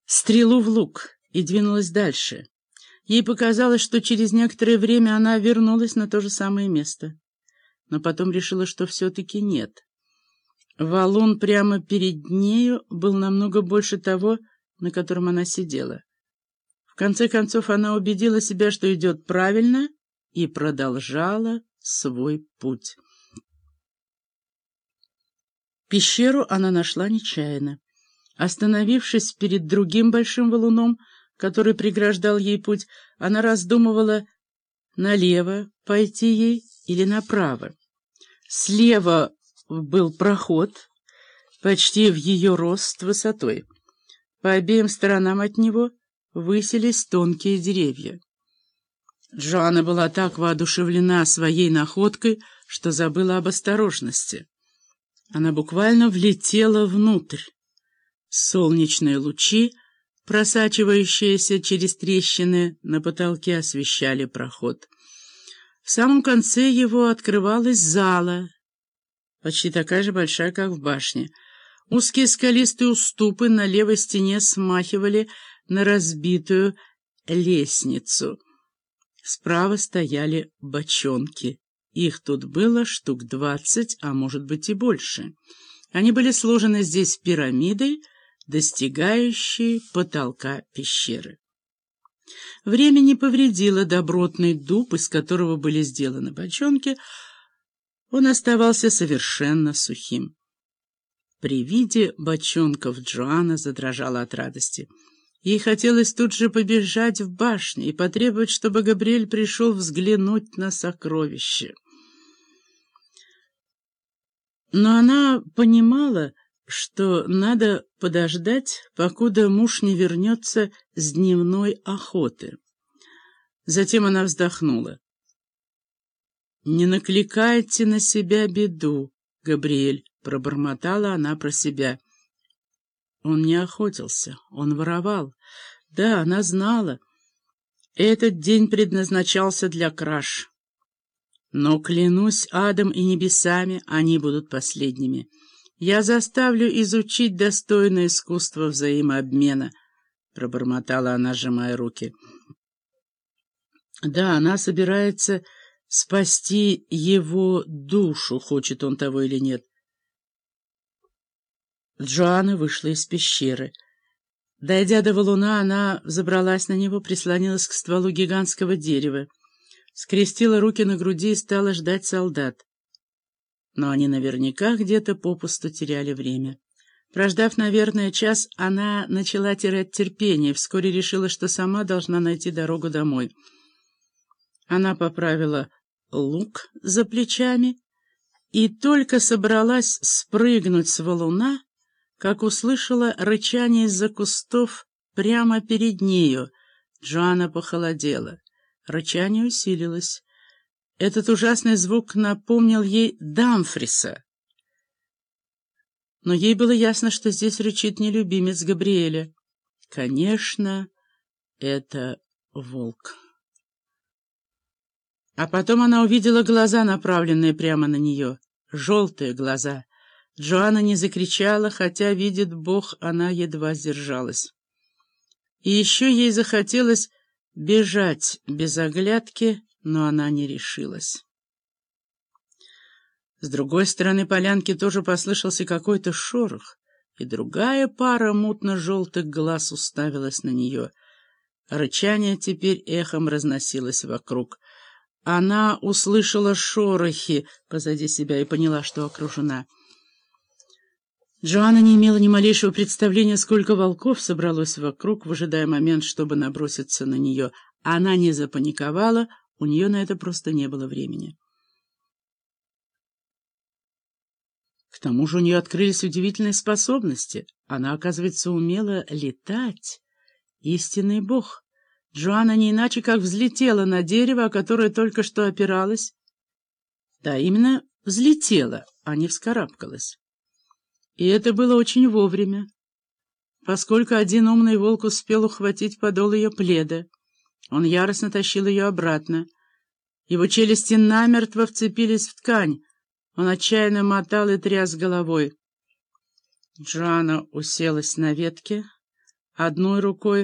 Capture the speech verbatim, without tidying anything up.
стрелу в лук и двинулась дальше. Ей показалось, что через некоторое время она вернулась на то же самое место. Но потом решила, что все-таки нет. Валун прямо перед нею был намного больше того, на котором она сидела. В конце концов она убедила себя, что идет правильно, и продолжала свой путь. Пещеру она нашла нечаянно. Остановившись перед другим большим валуном, который преграждал ей путь, она раздумывала, налево пойти ей или направо. Слева был проход, почти в ее рост высотой. По обеим сторонам от него высились тонкие деревья. Джоанна была так воодушевлена своей находкой, что забыла об осторожности. Она буквально влетела внутрь. Солнечные лучи, просачивающиеся через трещины на потолке, освещали проход. В самом конце его открывалась зала, почти такая же большая, как в башне. Узкие скалистые уступы на левой стене смахивали на разбитую лестницу. Справа стояли бочонки. Их тут было штук двадцать, а может быть и больше. Они были сложены здесь пирамидой, достигающей потолка пещеры. Время не повредило добротный дуб, из которого были сделаны бочонки. Он оставался совершенно сухим. При виде бочонков Джоанна задрожала от радости. Ей хотелось тут же побежать в башню и потребовать, чтобы Габриэль пришел взглянуть на сокровище. Но она понимала, что надо подождать, покуда муж не вернется с дневной охоты. Затем она вздохнула. «Не накликайте на себя беду, Габриэль», — пробормотала она про себя. Он не охотился, он воровал. Да, она знала. Этот день предназначался для краж. Но, клянусь адом и небесами, они будут последними. Я заставлю изучить достойное искусство взаимообмена, — пробормотала она, сжимая руки. Да, она собирается спасти его душу, хочет он того или нет. Джоанна вышла из пещеры. Дойдя до валуна, она взобралась на него, прислонилась к стволу гигантского дерева, скрестила руки на груди и стала ждать солдат. Но они наверняка где-то попусту теряли время. Прождав, наверное, час, она начала терять терпение, вскоре решила, что сама должна найти дорогу домой. Она поправила лук за плечами и только собралась спрыгнуть с валуна, как услышала рычание из-за кустов прямо перед нею. Джоанна похолодела. Рычание усилилось. Этот ужасный звук напомнил ей Дамфриса. Но ей было ясно, что здесь рычит не любимец Габриэля. Конечно, это волк. А потом она увидела глаза, направленные прямо на нее. Желтые глаза. Джоанна не закричала, хотя, видит Бог, она едва сдержалась. И еще ей захотелось бежать без оглядки, но она не решилась. С другой стороны полянки тоже послышался какой-то шорох, и другая пара мутно-желтых глаз уставилась на нее. Рычание теперь эхом разносилось вокруг. Она услышала шорохи позади себя и поняла, что окружена. Джоанна не имела ни малейшего представления, сколько волков собралось вокруг, выжидая момент, чтобы наброситься на нее. Она не запаниковала, у нее на это просто не было времени. К тому же у нее открылись удивительные способности. Она, оказывается, умела летать. Истинный бог. Джоанна не иначе как взлетела на дерево, о которое только что опиралась. Да, именно взлетела, а не вскарабкалась. И это было очень вовремя, поскольку один умный волк успел ухватить подол ее пледа. Он яростно тащил ее обратно. Его челюсти намертво вцепились в ткань. Он отчаянно мотал и тряс головой. Джоанна уселась на ветке, одной рукой